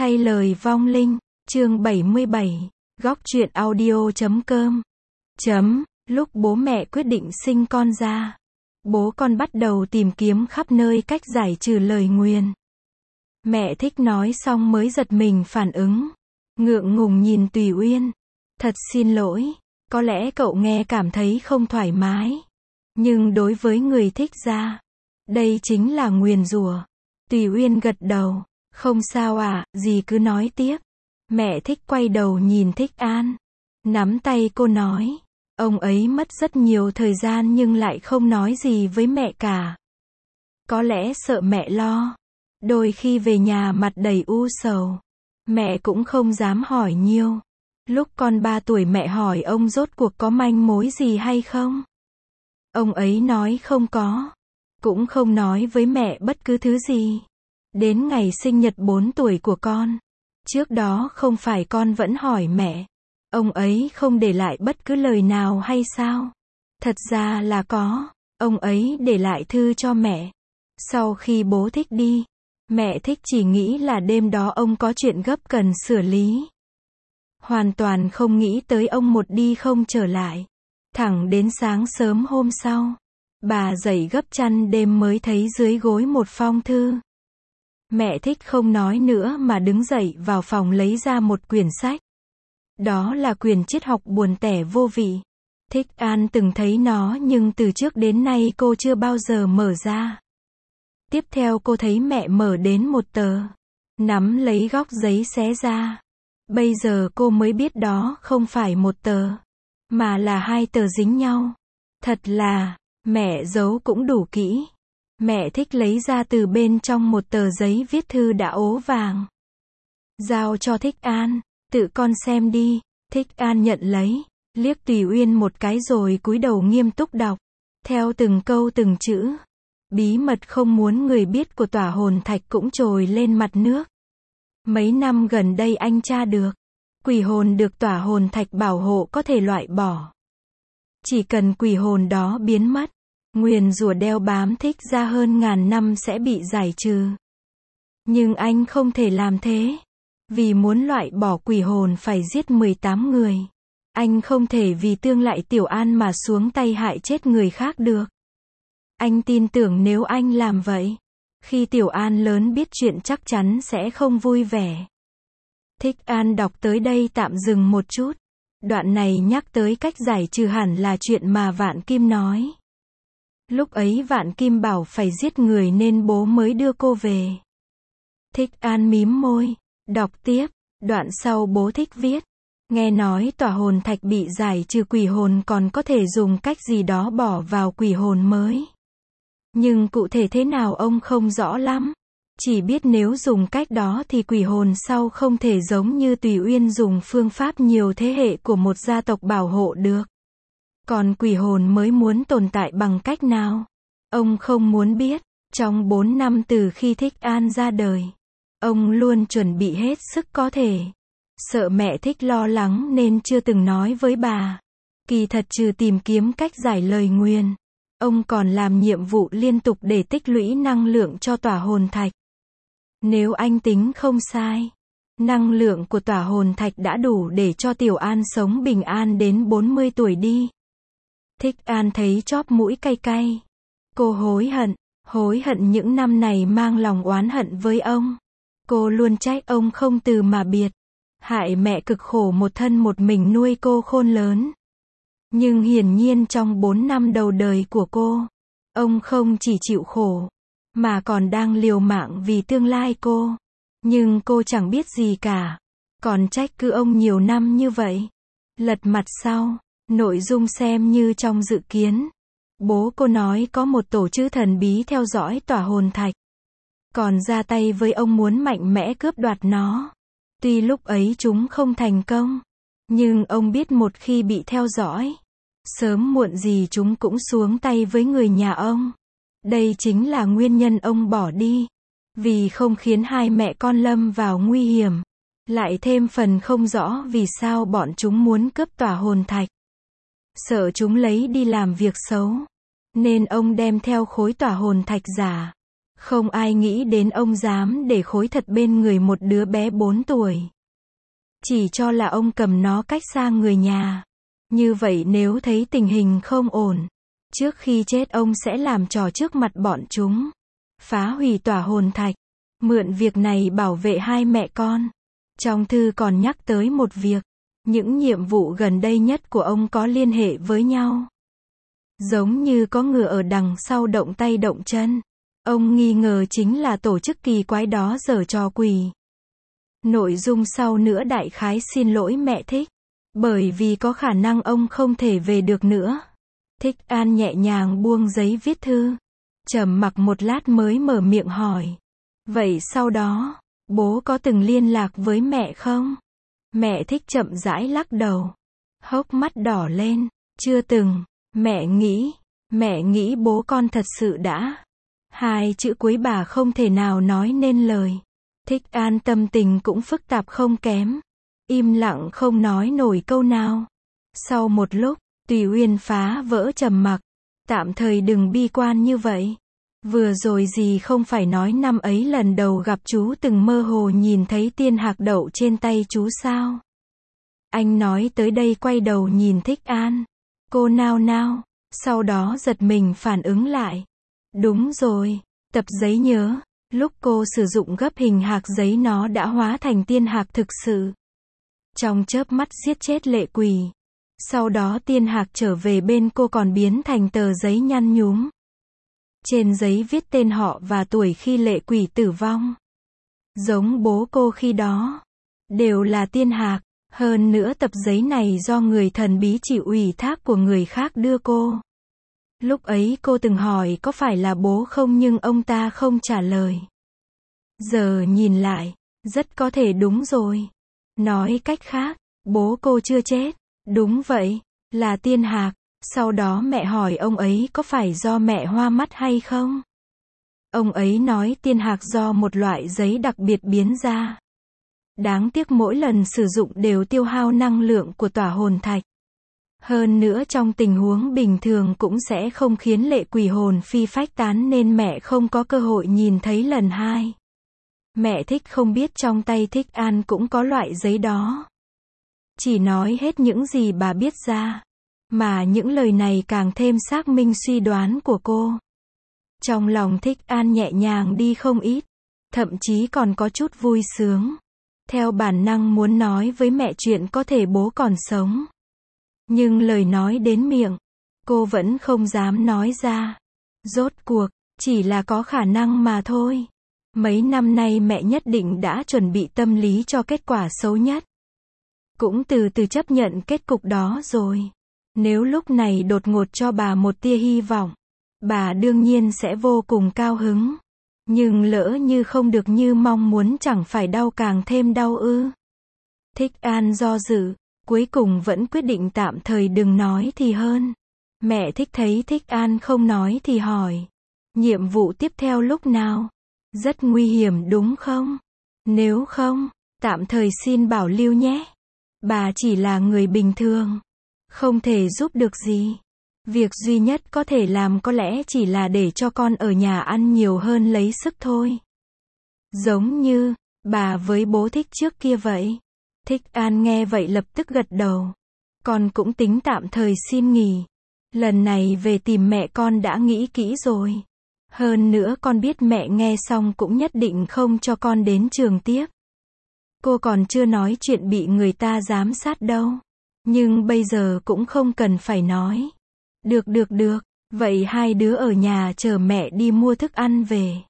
Thay lời vong linh, chương 77, góc truyện audio.com. Lúc bố mẹ quyết định sinh con ra, bố con bắt đầu tìm kiếm khắp nơi cách giải trừ lời nguyền. Mẹ Thích nói xong mới giật mình phản ứng, ngượng ngùng nhìn Tùy Uyên. Thật xin lỗi, có lẽ cậu nghe cảm thấy không thoải mái. Nhưng đối với người Thích ra, đây chính là nguyền rủa. Tùy Uyên gật đầu, không sao ạ, dì cứ nói tiếp. Mẹ Thích quay đầu nhìn Thích An, nắm tay cô nói. Ông ấy mất rất nhiều thời gian nhưng lại không nói gì với mẹ cả. Có lẽ sợ mẹ lo. Đôi khi về nhà mặt đầy u sầu, mẹ cũng không dám hỏi nhiều. Lúc con 3 tuổi mẹ hỏi ông rốt cuộc có manh mối gì hay không. Ông ấy nói không có. Cũng không nói với mẹ bất cứ thứ gì. Đến ngày sinh nhật 4 tuổi của con. Trước đó không phải con vẫn hỏi mẹ. Ông ấy không để lại bất cứ lời nào hay sao? Thật ra là có. Ông ấy để lại thư cho mẹ. Sau khi bố Thích đi, mẹ Thích chỉ nghĩ là đêm đó ông có chuyện gấp cần xử lý. Hoàn toàn không nghĩ tới ông một đi không trở lại. Thẳng đến sáng sớm hôm sau, bà dậy gấp chăn đêm mới thấy dưới gối một phong thư. Mẹ Thích không nói nữa mà đứng dậy vào phòng lấy ra một quyển sách. Đó là quyển triết học buồn tẻ vô vị. Thích An từng thấy nó nhưng từ trước đến nay cô chưa bao giờ mở ra. Tiếp theo cô thấy mẹ mở đến một tờ, nắm lấy góc giấy xé ra. Bây giờ cô mới biết đó không phải một tờ, mà là 2 tờ dính nhau. Thật là, mẹ giấu cũng đủ kỹ. Mẹ Thích lấy ra từ bên trong một tờ giấy viết thư đã ố vàng. Giao cho Thích An, tự con xem đi. Thích An nhận lấy, liếc Tùy Uyên một cái rồi cúi đầu nghiêm túc đọc. Theo từng câu từng chữ, bí mật không muốn người biết của tỏa hồn thạch cũng trồi lên mặt nước. Mấy năm gần đây anh tra được, quỷ hồn được tỏa hồn thạch bảo hộ có thể loại bỏ. Chỉ cần quỷ hồn đó biến mất, nguyền rủa đeo bám Thích ra hơn ngàn năm sẽ bị giải trừ. Nhưng anh không thể làm thế. Vì muốn loại bỏ quỷ hồn phải giết 18 người. Anh không thể vì tương lại Tiểu An mà xuống tay hại chết người khác được. Anh tin tưởng nếu anh làm vậy, khi Tiểu An lớn biết chuyện chắc chắn sẽ không vui vẻ. Thích An đọc tới đây tạm dừng một chút. Đoạn này nhắc tới cách giải trừ hẳn là chuyện mà Vạn Kim nói. Lúc ấy Vạn Kim bảo phải giết người nên bố mới đưa cô về. Thích An mím môi, đọc tiếp. Đoạn sau bố Thích viết. Nghe nói tỏa hồn thạch bị giải trừ quỷ hồn còn có thể dùng cách gì đó bỏ vào quỷ hồn mới. Nhưng cụ thể thế nào ông không rõ lắm. Chỉ biết nếu dùng cách đó thì quỷ hồn sau không thể giống như Tùy Uyên dùng phương pháp nhiều thế hệ của một gia tộc bảo hộ được. Còn quỷ hồn mới muốn tồn tại bằng cách nào? Ông không muốn biết. Trong 4 năm từ khi Thích An ra đời, ông luôn chuẩn bị hết sức có thể. Sợ mẹ Thích lo lắng nên chưa từng nói với bà. Kỳ thật trừ tìm kiếm cách giải lời nguyền, ông còn làm nhiệm vụ liên tục để tích lũy năng lượng cho tỏa hồn thạch. Nếu anh tính không sai, năng lượng của tỏa hồn thạch đã đủ để cho Tiểu An sống bình an đến 40 tuổi đi. Thích An thấy chóp mũi cay cay. Cô hối hận những năm này mang lòng oán hận với ông. Cô luôn trách ông không từ mà biệt. Hại mẹ cực khổ một thân một mình nuôi cô khôn lớn. Nhưng hiển nhiên trong 4 năm đầu đời của cô, ông không chỉ chịu khổ, mà còn đang liều mạng vì tương lai cô. Nhưng cô chẳng biết gì cả. Còn trách cứ ông nhiều năm như vậy. Lật mặt sau, nội dung xem như trong dự kiến. Bố cô nói có một tổ chữ thần bí theo dõi tỏa hồn thạch. Còn ra tay với ông muốn mạnh mẽ cướp đoạt nó. Tuy lúc ấy chúng không thành công, nhưng ông biết một khi bị theo dõi, sớm muộn gì chúng cũng xuống tay với người nhà ông. Đây chính là nguyên nhân ông bỏ đi. Vì không khiến 2 mẹ con lâm vào nguy hiểm. Lại thêm phần không rõ vì sao bọn chúng muốn cướp tỏa hồn thạch. Sợ chúng lấy đi làm việc xấu, nên ông đem theo khối tỏa hồn thạch giả. Không ai nghĩ đến ông dám để khối thật bên người một đứa bé 4 tuổi. Chỉ cho là ông cầm nó cách xa người nhà. Như vậy nếu thấy tình hình không ổn, trước khi chết ông sẽ làm trò trước mặt bọn chúng. Phá hủy tỏa hồn thạch. Mượn việc này bảo vệ hai mẹ con. Trong thư còn nhắc tới một việc. Những nhiệm vụ gần đây nhất của ông có liên hệ với nhau. Giống như có người ở đằng sau động tay động chân. Ông nghi ngờ chính là tổ chức kỳ quái đó giở trò quỷ. Nội dung sau nữa đại khái xin lỗi mẹ Thích. Bởi vì có khả năng ông không thể về được nữa. Thích An nhẹ nhàng buông giấy viết thư. Trầm mặc một lát mới mở miệng hỏi. Vậy sau đó, bố có từng liên lạc với mẹ không? Mẹ Thích chậm rãi lắc đầu. Hốc mắt đỏ lên. Chưa từng. Mẹ nghĩ bố con thật sự đã. Hai chữ cuối bà không thể nào nói nên lời. Thích An tâm tình cũng phức tạp không kém. Im lặng không nói nổi câu nào. Sau một lúc, Tùy Uyên phá vỡ trầm mặc. Tạm thời đừng bi quan như vậy. Vừa rồi gì không phải nói năm ấy lần đầu gặp chú từng mơ hồ nhìn thấy tiên hạc đậu trên tay chú sao? Anh nói tới đây quay đầu nhìn Thích An. Cô nao nao, sau đó giật mình phản ứng lại. Đúng rồi, tập giấy nhớ, lúc cô sử dụng gấp hình hạc giấy nó đã hóa thành tiên hạc thực sự. Trong chớp mắt giết chết lệ quỷ. Sau đó tiên hạc trở về bên cô còn biến thành tờ giấy nhăn nhúm. Trên giấy viết tên họ và tuổi khi lệ quỷ tử vong. Giống bố cô khi đó. Đều là tiên hạc. Hơn nữa tập giấy này do người thần bí chịu ủy thác của người khác đưa cô. Lúc ấy cô từng hỏi có phải là bố không nhưng ông ta không trả lời. Giờ nhìn lại, rất có thể đúng rồi. Nói cách khác, bố cô chưa chết. Đúng vậy, là tiên hạc. Sau đó mẹ hỏi ông ấy có phải do mẹ hoa mắt hay không? Ông ấy nói tiên hạc do một loại giấy đặc biệt biến ra. Đáng tiếc mỗi lần sử dụng đều tiêu hao năng lượng của tỏa hồn thạch. Hơn nữa trong tình huống bình thường cũng sẽ không khiến lệ quỷ hồn phi phách tán nên mẹ không có cơ hội nhìn thấy lần hai. Mẹ Thích không biết trong tay Thích An cũng có loại giấy đó. Chỉ nói hết những gì bà biết ra. Mà những lời này càng thêm xác minh suy đoán của cô. Trong lòng Thích An nhẹ nhàng đi không ít. Thậm chí còn có chút vui sướng. Theo bản năng muốn nói với mẹ chuyện có thể bố còn sống. Nhưng lời nói đến miệng, cô vẫn không dám nói ra. Rốt cuộc, chỉ là có khả năng mà thôi. Mấy năm nay mẹ nhất định đã chuẩn bị tâm lý cho kết quả xấu nhất. Cũng từ từ chấp nhận kết cục đó rồi. Nếu lúc này đột ngột cho bà một tia hy vọng, bà đương nhiên sẽ vô cùng cao hứng. Nhưng lỡ như không được như mong muốn chẳng phải đau càng thêm đau ư. Thích An do dự, cuối cùng vẫn quyết định tạm thời đừng nói thì hơn. Mẹ Thích thấy Thích An không nói thì hỏi. Nhiệm vụ tiếp theo lúc nào? Rất nguy hiểm đúng không? Nếu không, tạm thời xin bảo lưu nhé. Bà chỉ là người bình thường. Không thể giúp được gì. Việc duy nhất có thể làm có lẽ chỉ là để cho con ở nhà ăn nhiều hơn lấy sức thôi. Giống như, bà với bố Thích trước kia vậy. Thích An nghe vậy lập tức gật đầu. Con cũng tính tạm thời xin nghỉ. Lần này về tìm mẹ con đã nghĩ kỹ rồi. Hơn nữa con biết mẹ nghe xong cũng nhất định không cho con đến trường tiếp. Cô còn chưa nói chuyện bị người ta giám sát đâu. Nhưng bây giờ cũng không cần phải nói. Được. Vậy hai đứa ở nhà chờ mẹ đi mua thức ăn về.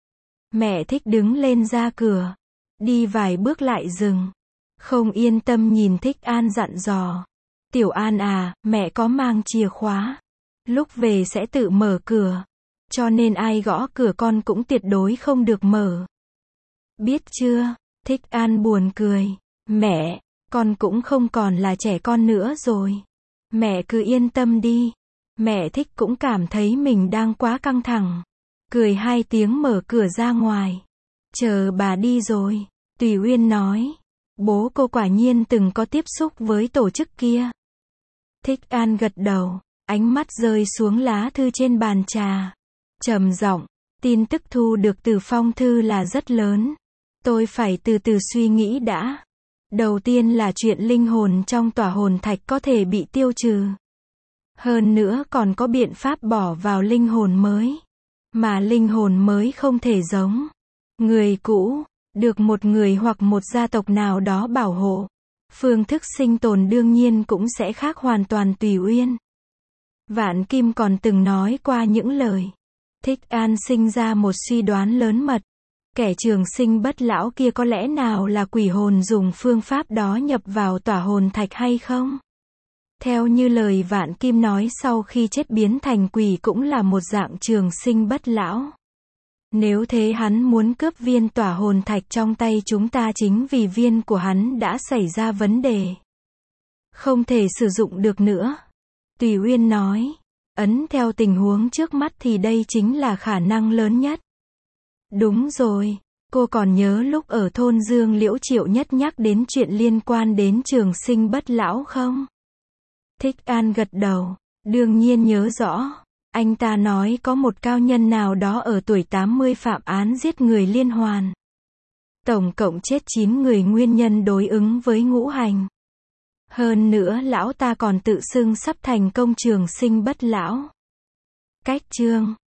Mẹ Thích đứng lên ra cửa. Đi vài bước lại dừng. Không yên tâm nhìn Thích An dặn dò. Tiểu An à, mẹ có mang chìa khóa. Lúc về sẽ tự mở cửa. Cho nên ai gõ cửa con cũng tuyệt đối không được mở. Biết chưa? Thích An buồn cười. Mẹ, con cũng không còn là trẻ con nữa rồi. Mẹ cứ yên tâm đi. Mẹ Thích cũng cảm thấy mình đang quá căng thẳng. Cười hai tiếng mở cửa ra ngoài. Chờ bà đi rồi. Tùy Uyên nói. Bố cô quả nhiên từng có tiếp xúc với tổ chức kia. Thích An gật đầu. Ánh mắt rơi xuống lá thư trên bàn trà. Trầm giọng. Tin tức thu được từ phong thư là rất lớn. Tôi phải từ từ suy nghĩ đã. Đầu tiên là chuyện linh hồn trong tỏa hồn thạch có thể bị tiêu trừ. Hơn nữa còn có biện pháp bỏ vào linh hồn mới. Mà linh hồn mới không thể giống người cũ, được một người hoặc một gia tộc nào đó bảo hộ. Phương thức sinh tồn đương nhiên cũng sẽ khác hoàn toàn tùy uyên. Vạn Kim còn từng nói qua những lời. Thích An sinh ra một suy đoán lớn mật. Kẻ trường sinh bất lão kia có lẽ nào là quỷ hồn dùng phương pháp đó nhập vào tỏa hồn thạch hay không? Theo như lời Vạn Kim nói, sau khi chết biến thành quỷ cũng là một dạng trường sinh bất lão. Nếu thế hắn muốn cướp viên tỏa hồn thạch trong tay chúng ta chính vì viên của hắn đã xảy ra vấn đề. Không thể sử dụng được nữa. Tùy Uyên nói. Ấn theo tình huống trước mắt thì đây chính là khả năng lớn nhất. Đúng rồi. Cô còn nhớ lúc ở thôn Dương Liễu Triệu Nhất nhắc đến chuyện liên quan đến trường sinh bất lão không? Thích An gật đầu. Đương nhiên nhớ rõ. Anh ta nói có một cao nhân nào đó ở tuổi 80 phạm án giết người liên hoàn. Tổng cộng chết 9 người, nguyên nhân đối ứng với ngũ hành. Hơn nữa lão ta còn tự xưng sắp thành công trường sinh bất lão. Cách chương